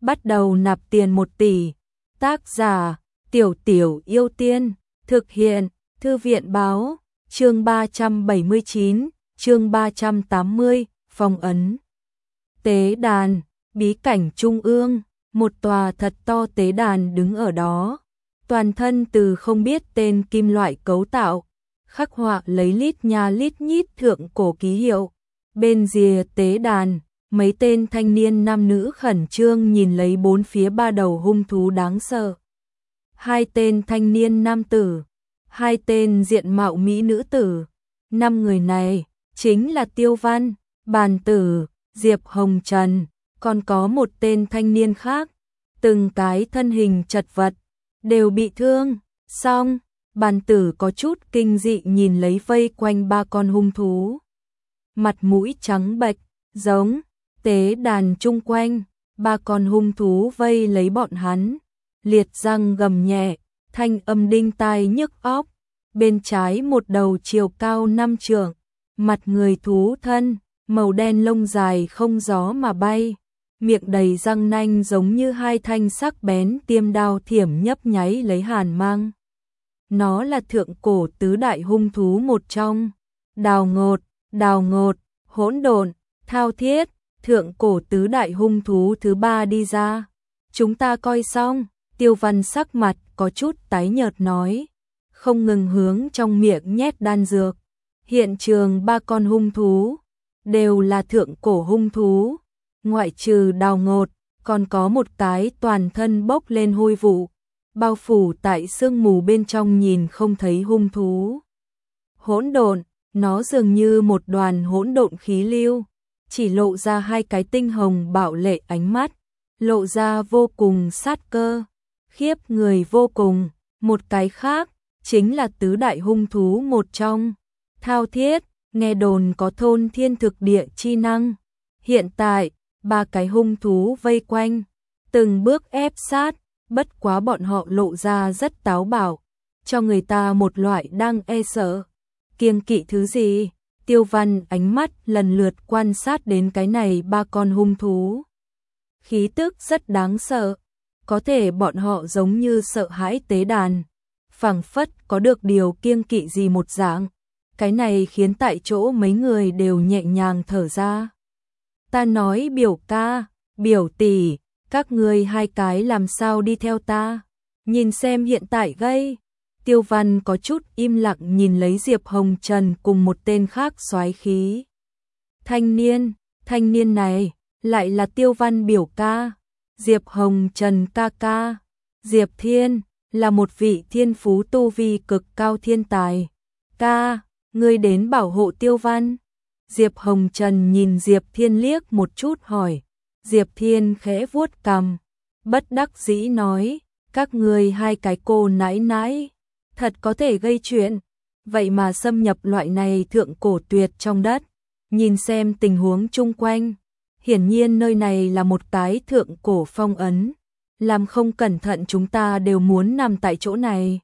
bắt đầu nạp tiền 1 tỷ. Tác giả Tiểu Tiểu Yêu Tiên. Thực hiện Thư viện báo. Chương 379, chương 380, phong ấn. Tế đàn, bí cảnh trung ương, một tòa thật to tế đàn đứng ở đó. Toàn thân từ không biết tên kim loại cấu tạo, khắc họa lấy lít nha lít nhít thượng cổ ký hiệu. Bên rìa tế đàn, mấy tên thanh niên nam nữ khẩn trương nhìn lấy bốn phía ba đầu hung thú đáng sợ. 2 tên thanh niên nam tử, 2 tên diện mạo mỹ nữ tử. 5 người này chính là Tiêu Văn, Bàn Tử, Diệp Hồng Trần, còn có một tên thanh niên khác, từng cái thân hình chật vật, đều bị thương. Xong, Bàn Tử có chút kinh dị nhìn lấy vây quanh 3 con hung thú. Mặt mũi trắng bệch, giống tế đàn chung quanh, 3 con hung thú vây lấy bọn hắn, liệt răng gầm nhẹ, thanh âm đinh tai nhức óc. Bên trái một đầu chiều cao 5 trượng, mặt người thú thân, màu đen lông dài không gió mà bay, miệng đầy răng nanh giống như 2 thanh sắc bén tiêm đao thiểm nhấp nháy lấy hàn mang. Nó là thượng cổ tứ đại hung thú một trong. Đào ngột, hỗn độn, thao thiết, thượng cổ tứ đại hung thú thứ 3 đi ra. Chúng ta coi xong. Tiêu Văn sắc mặt có chút tái nhợt nói, không ngừng hướng trong miệng nhét đan dược. Hiện trường 3 con hung thú đều là thượng cổ hung thú, ngoại trừ Đào Ngột, còn có một cái toàn thân bốc lên hôi vụ, bao phủ tại sương mù bên trong nhìn không thấy hung thú. Hỗn độn, nó dường như một đoàn hỗn độn khí lưu, chỉ lộ ra 2 cái tinh hồng bạo lệ ánh mắt, lộ ra vô cùng sát cơ, khiếp người vô cùng. Một cái khác chính là tứ đại hung thú một trong, Thao Thiết, nghe đồn có thôn thiên thực địa chi năng. Hiện tại, 3 cái hung thú vây quanh, từng bước ép sát, bất quá bọn họ lộ ra rất táo bạo, cho người ta một loại đang e sợ. Kiêng kỵ thứ gì? Tiêu Văn ánh mắt lần lượt quan sát đến cái này 3 con hung thú. Khí tức rất đáng sợ, có thể bọn họ giống như sợ hãi tế đàn, phảng phất có được điều kiêng kỵ gì một dạng. Cái này khiến tại chỗ mấy người đều nhẹ nhàng thở ra. Ta nói biểu ca, biểu tỷ, các ngươi 2 cái làm sao đi theo ta? Nhìn xem hiện tại gây. Tiêu Văn có chút im lặng nhìn lấy Diệp Hồng Trần cùng một tên khác soái khí. Thanh niên này lại là Tiêu Văn biểu ca. Diệp Hồng Trần ca ca. Diệp Thiên là một vị thiên phú tu vi cực cao thiên tài. Ca, ngươi đến bảo hộ Tiêu Văn. Diệp Hồng Trần nhìn Diệp Thiên liếc một chút hỏi. Diệp Thiên khẽ vuốt cằm, bất đắc dĩ nói, các ngươi 2 cái cô nãi nãi, thật có thể gây chuyện, vậy mà xâm nhập loại này thượng cổ tuyệt trong đất. Nhìn xem tình huống chung quanh, hiển nhiên nơi này là một cái thượng cổ phong ấn, làm không cẩn thận chúng ta đều muốn nằm tại chỗ này.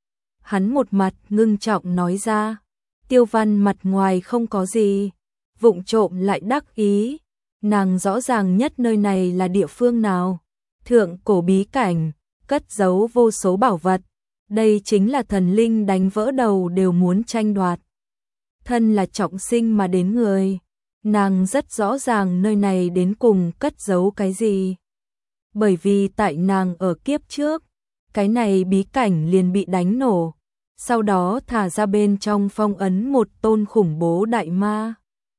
Hắn một mặt ngưng trọng nói ra. Tiêu Văn mặt ngoài không có gì, vụng trộm lại đắc ý, nàng rõ ràng nhất nơi này là địa phương nào. Thượng cổ bí cảnh, cất giấu vô số bảo vật, đây chính là thần linh đánh vỡ đầu đều muốn tranh đoạt. Thân là trọng sinh mà đến người, nàng rất rõ ràng nơi này đến cùng cất giấu cái gì. Bởi vì tại nàng ở kiếp trước, cái này bí cảnh liền bị đánh nổ, sau đó thả ra bên trong phong ấn một tôn khủng bố đại ma.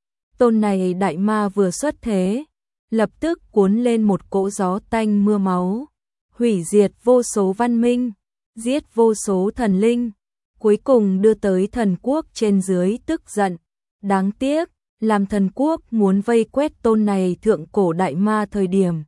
Tôn này đại ma vừa xuất thế, lập tức cuốn lên một cỗ gió tanh mưa máu, hủy diệt vô số văn minh, giết vô số thần linh, cuối cùng đưa tới thần quốc trên dưới tức giận. Đáng tiếc, làm thần quốc muốn vây quét tôn này thượng cổ đại ma thời điểm,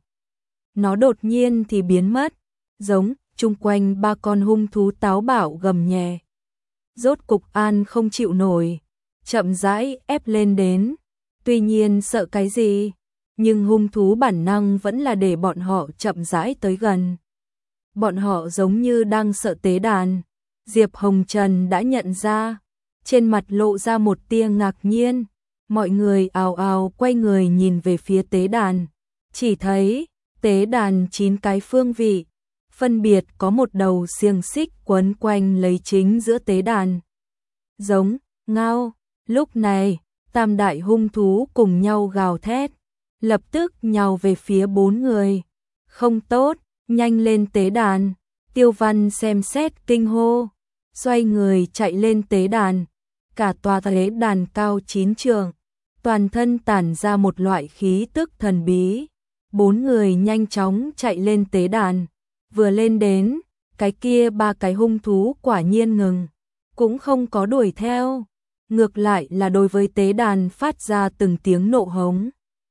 nó đột nhiên thì biến mất, giống chung quanh 3 con hung thú táo bạo gầm nhẹ. Rốt cục an không chịu nổi, chậm rãi ép lên đến. Tuy nhiên sợ cái gì, nhưng hung thú bản năng vẫn là để bọn họ chậm rãi tới gần. Bọn họ giống như đang sợ tế đàn. Diệp Hồng Trần đã nhận ra, trên mặt lộ ra một tia ngạc nhiên. Mọi người ào ào quay người nhìn về phía tế đàn, chỉ thấy Tế đàn 9 cái phương vị, phân biệt có một đầu xiềng xích quấn quanh lấy chính giữa tế đàn. Giống, ngao, lúc này, tam đại hung thú cùng nhau gào thét, lập tức nhào về phía 4 người. Không tốt, nhanh lên tế đàn. Tiêu Văn xem xét kinh hô, xoay người chạy lên tế đàn. Cả tòa tế đàn cao 9 trượng, toàn thân tản ra một loại khí tức thần bí. 4 người nhanh chóng chạy lên tế đàn. Vừa lên đến, cái kia 3 cái hung thú quả nhiên ngừng, cũng không có đuổi theo, ngược lại là đối với tế đàn phát ra từng tiếng nộ hống.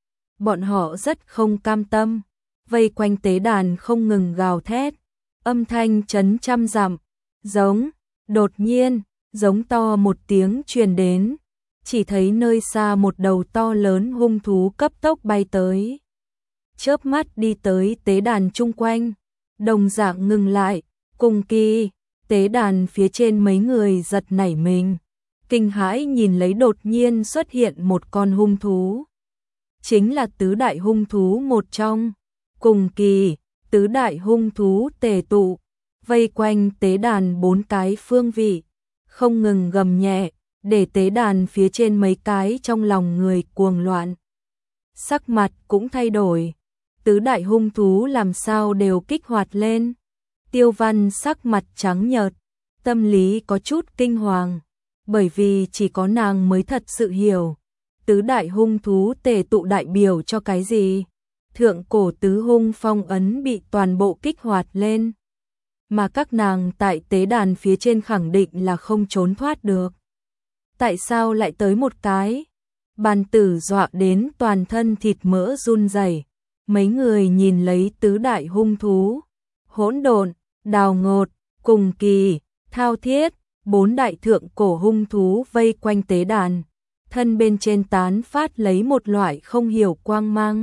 Bọn họ rất không cam tâm, vây quanh tế đàn không ngừng gào thét, âm thanh chấn trăm dặm, giống. Đột nhiên, giống to một tiếng truyền đến, chỉ thấy nơi xa một đầu to lớn hung thú cấp tốc bay tới. Chớp mắt đi tới tế đàn chung quanh, đồng dạng ngừng lại, cùng kỳ, tế đàn phía trên mấy người giật nảy mình, kinh hãi nhìn lấy đột nhiên xuất hiện một con hung thú. Chính là tứ đại hung thú một trong, cùng kỳ, tứ đại hung thú tề tụ, vây quanh tế đàn 4 cái phương vị, không ngừng gầm nhẹ, để tế đàn phía trên mấy cái trong lòng người cuồng loạn. Sắc mặt cũng thay đổi, tứ đại hung thú làm sao đều kích hoạt lên. Tiêu Văn sắc mặt trắng nhợt, tâm lý có chút kinh hoàng, bởi vì chỉ có nàng mới thật sự hiểu, tứ đại hung thú tề tụ đại biểu cho cái gì. Thượng cổ tứ hung phong ấn bị toàn bộ kích hoạt lên, mà các nàng tại tế đàn phía trên khẳng định là không trốn thoát được. Tại sao lại tới một cái? Bàn tử dọa đến toàn thân thịt mỡ run rẩy. Mấy người nhìn lấy tứ đại hung thú, hỗn độn, đào ngột, cùng kỳ, thao thiết, 4 đại thượng cổ hung thú vây quanh tế đàn, thân bên trên tán phát lấy một loại không hiểu quang mang,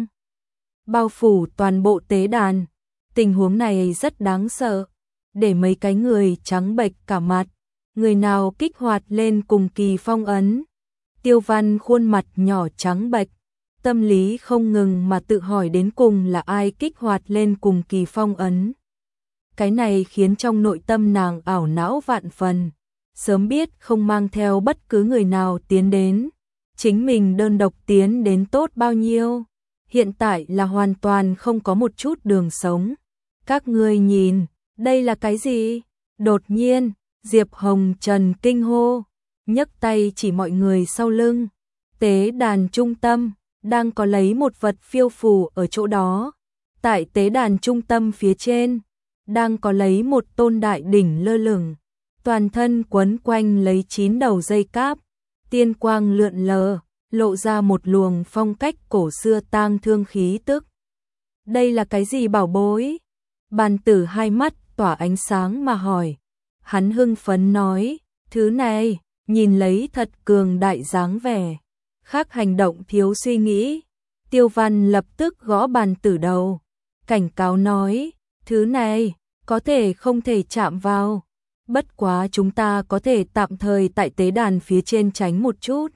bao phủ toàn bộ tế đàn. Tình huống này rất đáng sợ, để mấy cái người trắng bệch cả mặt. Người nào kích hoạt lên cùng kỳ phong ấn? Tiêu Văn khuôn mặt nhỏ trắng bệch, tâm lý không ngừng mà tự hỏi đến cùng là ai kích hoạt lên cùng kỳ phong ấn. Cái này khiến trong nội tâm nàng ảo não vạn phần, sớm biết không mang theo bất cứ người nào tiến đến, chính mình đơn độc tiến đến tốt bao nhiêu. Hiện tại là hoàn toàn không có một chút đường sống. Các ngươi nhìn, đây là cái gì? Đột nhiên, Diệp Hồng Trần kinh hô, nhấc tay chỉ mọi người sau lưng. Tế đàn trung tâm, đang có lấy một vật phiêu phù ở chỗ đó. Tại tế đàn trung tâm phía trên, đang có lấy một tôn đại đỉnh lơ lửng, toàn thân quấn quanh lấy 9 đầu dây cáp, tiên quang lượn lờ, lộ ra một luồng phong cách cổ xưa tang thương khí tức. Đây là cái gì bảo bối? Bàn tử hai mắt tỏa ánh sáng mà hỏi. Hắn hưng phấn nói, thứ này, nhìn lấy thật cường đại dáng vẻ. Khác hành động thiếu suy nghĩ. Tiêu Văn lập tức gõ bàn tử đầu, cảnh cáo nói, thứ này, có thể không thể chạm vào. Bất quá chúng ta có thể tạm thời tại tế đàn phía trên tránh một chút.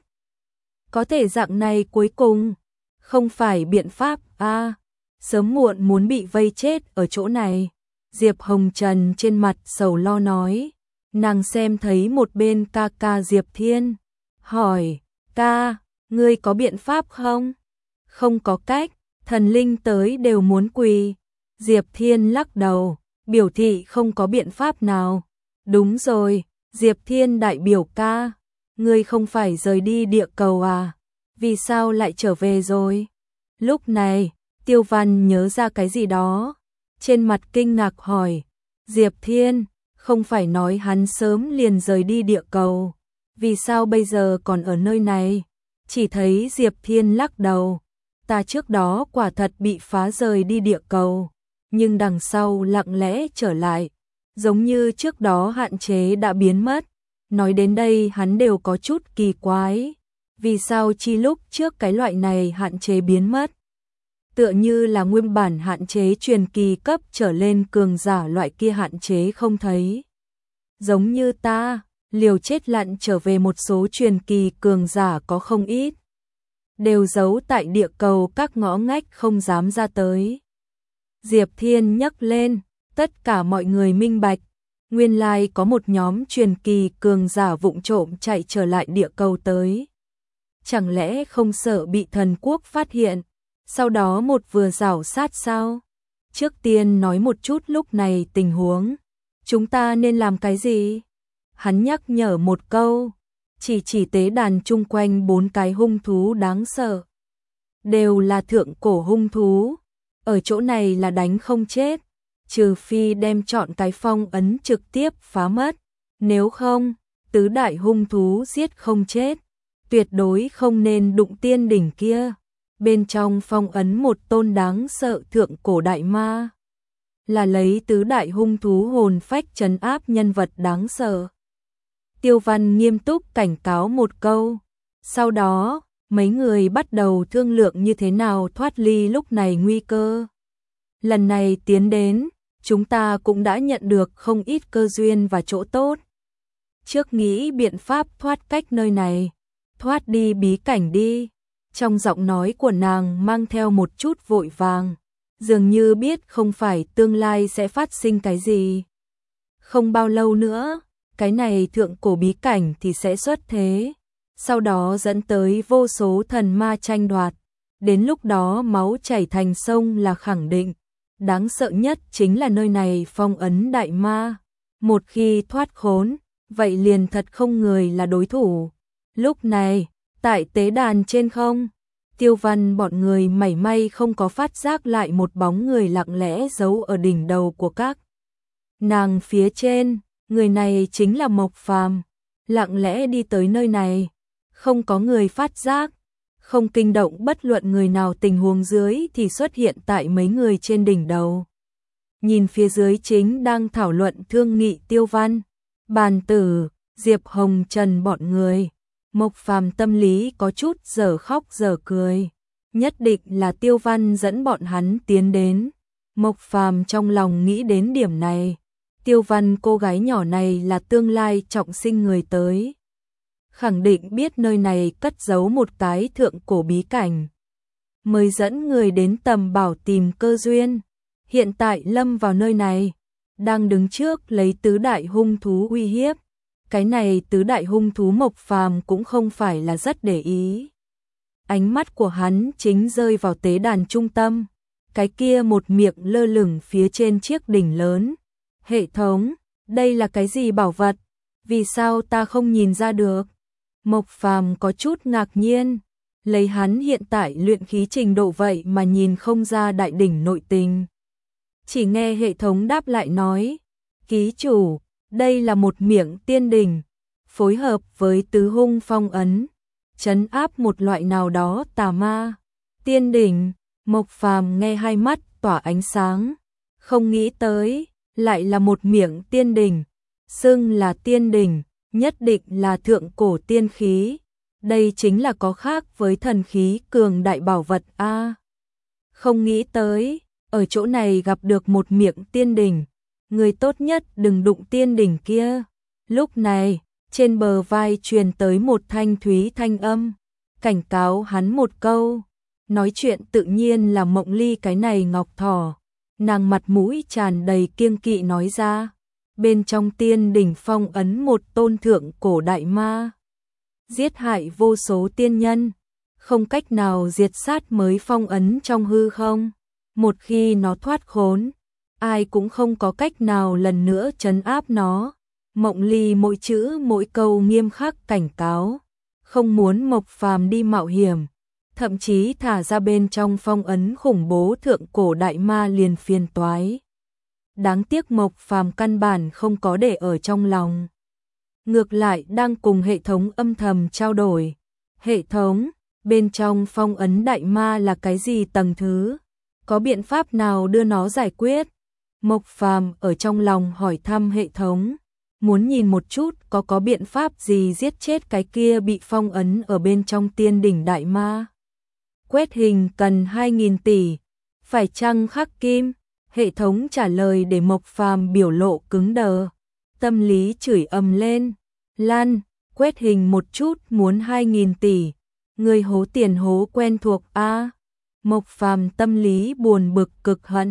Có thể dạng này cuối cùng, không phải biện pháp a, sớm muộn muốn bị vây chết ở chỗ này. Diệp Hồng Trần trên mặt sầu lo nói, nàng xem thấy một bên ca ca Diệp Thiên, hỏi, ca, ngươi có biện pháp không? Không có cách, thần linh tới đều muốn quỳ. Diệp Thiên lắc đầu, biểu thị không có biện pháp nào. Đúng rồi, Diệp Thiên đại biểu ca, ngươi không phải rời đi địa cầu à? Vì sao lại trở về rồi? Lúc này, Tiêu Văn nhớ ra cái gì đó, trên mặt kinh ngạc hỏi, Diệp Thiên, không phải nói hắn sớm liền rời đi địa cầu, vì sao bây giờ còn ở nơi này? Chỉ thấy Diệp Thiên lắc đầu, ta trước đó quả thật bị phá rời đi địa cầu, nhưng đằng sau lặng lẽ trở lại, giống như trước đó hạn chế đã biến mất. Nói đến đây hắn đều có chút kỳ quái, vì sao chi lúc trước cái loại này hạn chế biến mất? Tựa như là nguyên bản hạn chế truyền kỳ cấp trở lên cường giả loại kia hạn chế không thấy. Giống như ta, liều chết lặn trở về một số truyền kỳ cường giả có không ít, đều giấu tại địa cầu các ngõ ngách không dám ra tới. Diệp Thiên nhấc lên, tất cả mọi người minh bạch. Nguyên lai có một nhóm truyền kỳ cường giả vụng trộm chạy trở lại địa cầu tới. Chẳng lẽ không sợ bị thần quốc phát hiện, sau đó một vừa rảo sát sao? Trước tiên nói một chút lúc này tình huống. Chúng ta nên làm cái gì? Hắn nhắc nhở một câu, chỉ tế đàn chung quanh 4 cái hung thú đáng sợ. Đều là thượng cổ hung thú. Ở chỗ này là đánh không chết, trừ phi đem chọn cái phong ấn trực tiếp phá mất. Nếu không, tứ đại hung thú giết không chết. Tuyệt đối không nên đụng tiên đỉnh kia. Bên trong phong ấn một tôn đáng sợ thượng cổ đại ma. Là lấy tứ đại hung thú hồn phách trấn áp nhân vật đáng sợ. Tiêu Văn nghiêm túc cảnh cáo một câu. Sau đó, mấy người bắt đầu thương lượng như thế nào thoát ly lúc này nguy cơ. Lần này tiến đến, chúng ta cũng đã nhận được không ít cơ duyên và chỗ tốt. Trước nghĩ biện pháp thoát cách nơi này, thoát đi bí cảnh đi. Trong giọng nói của nàng mang theo một chút vội vàng, dường như biết không phải tương lai sẽ phát sinh cái gì. Không bao lâu nữa, cái này thượng cổ bí cảnh thì sẽ xuất thế, sau đó dẫn tới vô số thần ma tranh đoạt. Đến lúc đó máu chảy thành sông là khẳng định. Đáng sợ nhất chính là nơi này phong ấn đại ma. Một khi thoát khốn, vậy liền thật không người là đối thủ. Lúc này, tại tế đàn trên không, Tiêu Văn bọn người mảy may không có phát giác lại một bóng người lặng lẽ giấu ở đỉnh đầu của các nàng phía trên. Người này chính là Mộc Phàm, lặng lẽ đi tới nơi này, không có người phát giác, không kinh động bất luận người nào, tình huống dưới thì xuất hiện tại mấy người trên đỉnh đầu. Nhìn phía dưới chính đang thảo luận thương nghị Tiêu Văn, Bàn Tử, Diệp Hồng Trần bọn người. Mộc Phàm tâm lý có chút dở khóc dở cười, nhất định là Tiêu Văn dẫn bọn hắn tiến đến. Mộc Phàm trong lòng nghĩ đến điểm này, Tiêu Văn cô gái nhỏ này là tương lai trọng sinh người tới, khẳng định biết nơi này cất giấu một cái thượng cổ bí cảnh, mới dẫn người đến tầm bảo tìm cơ duyên. Hiện tại lâm vào nơi này, đang đứng trước lấy tứ đại hung thú uy hiếp. Cái này tứ đại hung thú Mộc Phàm cũng không phải là rất để ý. Ánh mắt của hắn chính rơi vào tế đàn trung tâm, cái kia một miệng lơ lửng phía trên chiếc đỉnh lớn. Hệ thống, đây là cái gì bảo vật? Vì sao ta không nhìn ra được? Mộc Phàm có chút ngạc nhiên, lấy hắn hiện tại luyện khí trình độ vậy mà nhìn không ra đại đỉnh nội tình. Chỉ nghe hệ thống đáp lại nói, ký chủ, đây là một miệng tiên đỉnh, phối hợp với tứ hung phong ấn, trấn áp một loại nào đó tà ma. Tiên đỉnh, Mộc Phàm nghe hai mắt tỏa ánh sáng, không nghĩ tới, lại là một miệng tiên đỉnh, xưng là tiên đỉnh, nhất định là thượng cổ tiên khí. Đây chính là có khác với thần khí cường đại bảo vật a. Không nghĩ tới, ở chỗ này gặp được một miệng tiên đỉnh. Người tốt nhất đừng đụng tiên đỉnh kia. Lúc này, trên bờ vai truyền tới một thanh thúy thanh âm, cảnh cáo hắn một câu. Nói chuyện tự nhiên là Mộng Ly cái này ngọc thỏ. Nàng mặt mũi tràn đầy kiêng kỵ nói ra, bên trong tiên đỉnh phong ấn một tôn thượng cổ đại ma, giết hại vô số tiên nhân, không cách nào diệt sát mới phong ấn trong hư không. Một khi nó thoát khốn, ai cũng không có cách nào lần nữa trấn áp nó. Mộng Ly mỗi chữ mỗi câu nghiêm khắc cảnh cáo, không muốn Mộc Phàm đi mạo hiểm, thậm chí thả ra bên trong phong ấn khủng bố thượng cổ đại ma liền phiền toái. Đáng tiếc Mộc Phàm căn bản không có để ở trong lòng, ngược lại đang cùng hệ thống âm thầm trao đổi. Hệ thống, bên trong phong ấn đại ma là cái gì tầng thứ? Có biện pháp nào đưa nó giải quyết? Mộc Phàm ở trong lòng hỏi thăm hệ thống, muốn nhìn một chút có biện pháp gì giết chết cái kia bị phong ấn ở bên trong tiên đỉnh đại ma. Quét hình cần 2.000 tỷ, phải chăng khắc kim? Hệ thống trả lời để Mộc Phàm biểu lộ cứng đờ, tâm lý chửi ầm lên, Lan, quét hình một chút muốn 2.000 tỷ, người hố tiền hố quen thuộc a. Mộc Phàm tâm lý buồn bực cực hận,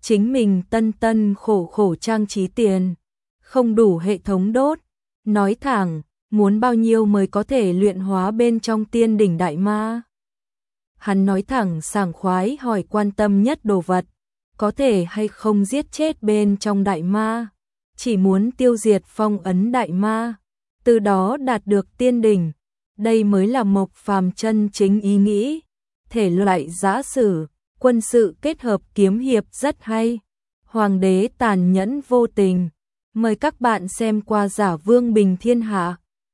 chính mình tân tân khổ khổ trang trí tiền, không đủ hệ thống đốt, nói thẳng, muốn bao nhiêu mới có thể luyện hóa bên trong tiên đỉnh đại ma. Hắn nói thẳng sảng khoái hỏi quan tâm nhất đồ vật, có thể hay không giết chết bên trong đại ma, chỉ muốn tiêu diệt phong ấn đại ma, từ đó đạt được tiên đỉnh, đây mới là Mộc Phàm chân chính ý nghĩ. Thể loại giã sử, quân sự kết hợp kiếm hiệp rất hay. Hoàng đế tàn nhẫn vô tình. Mời các bạn xem qua Giả Vương Bình Thiên Hạ.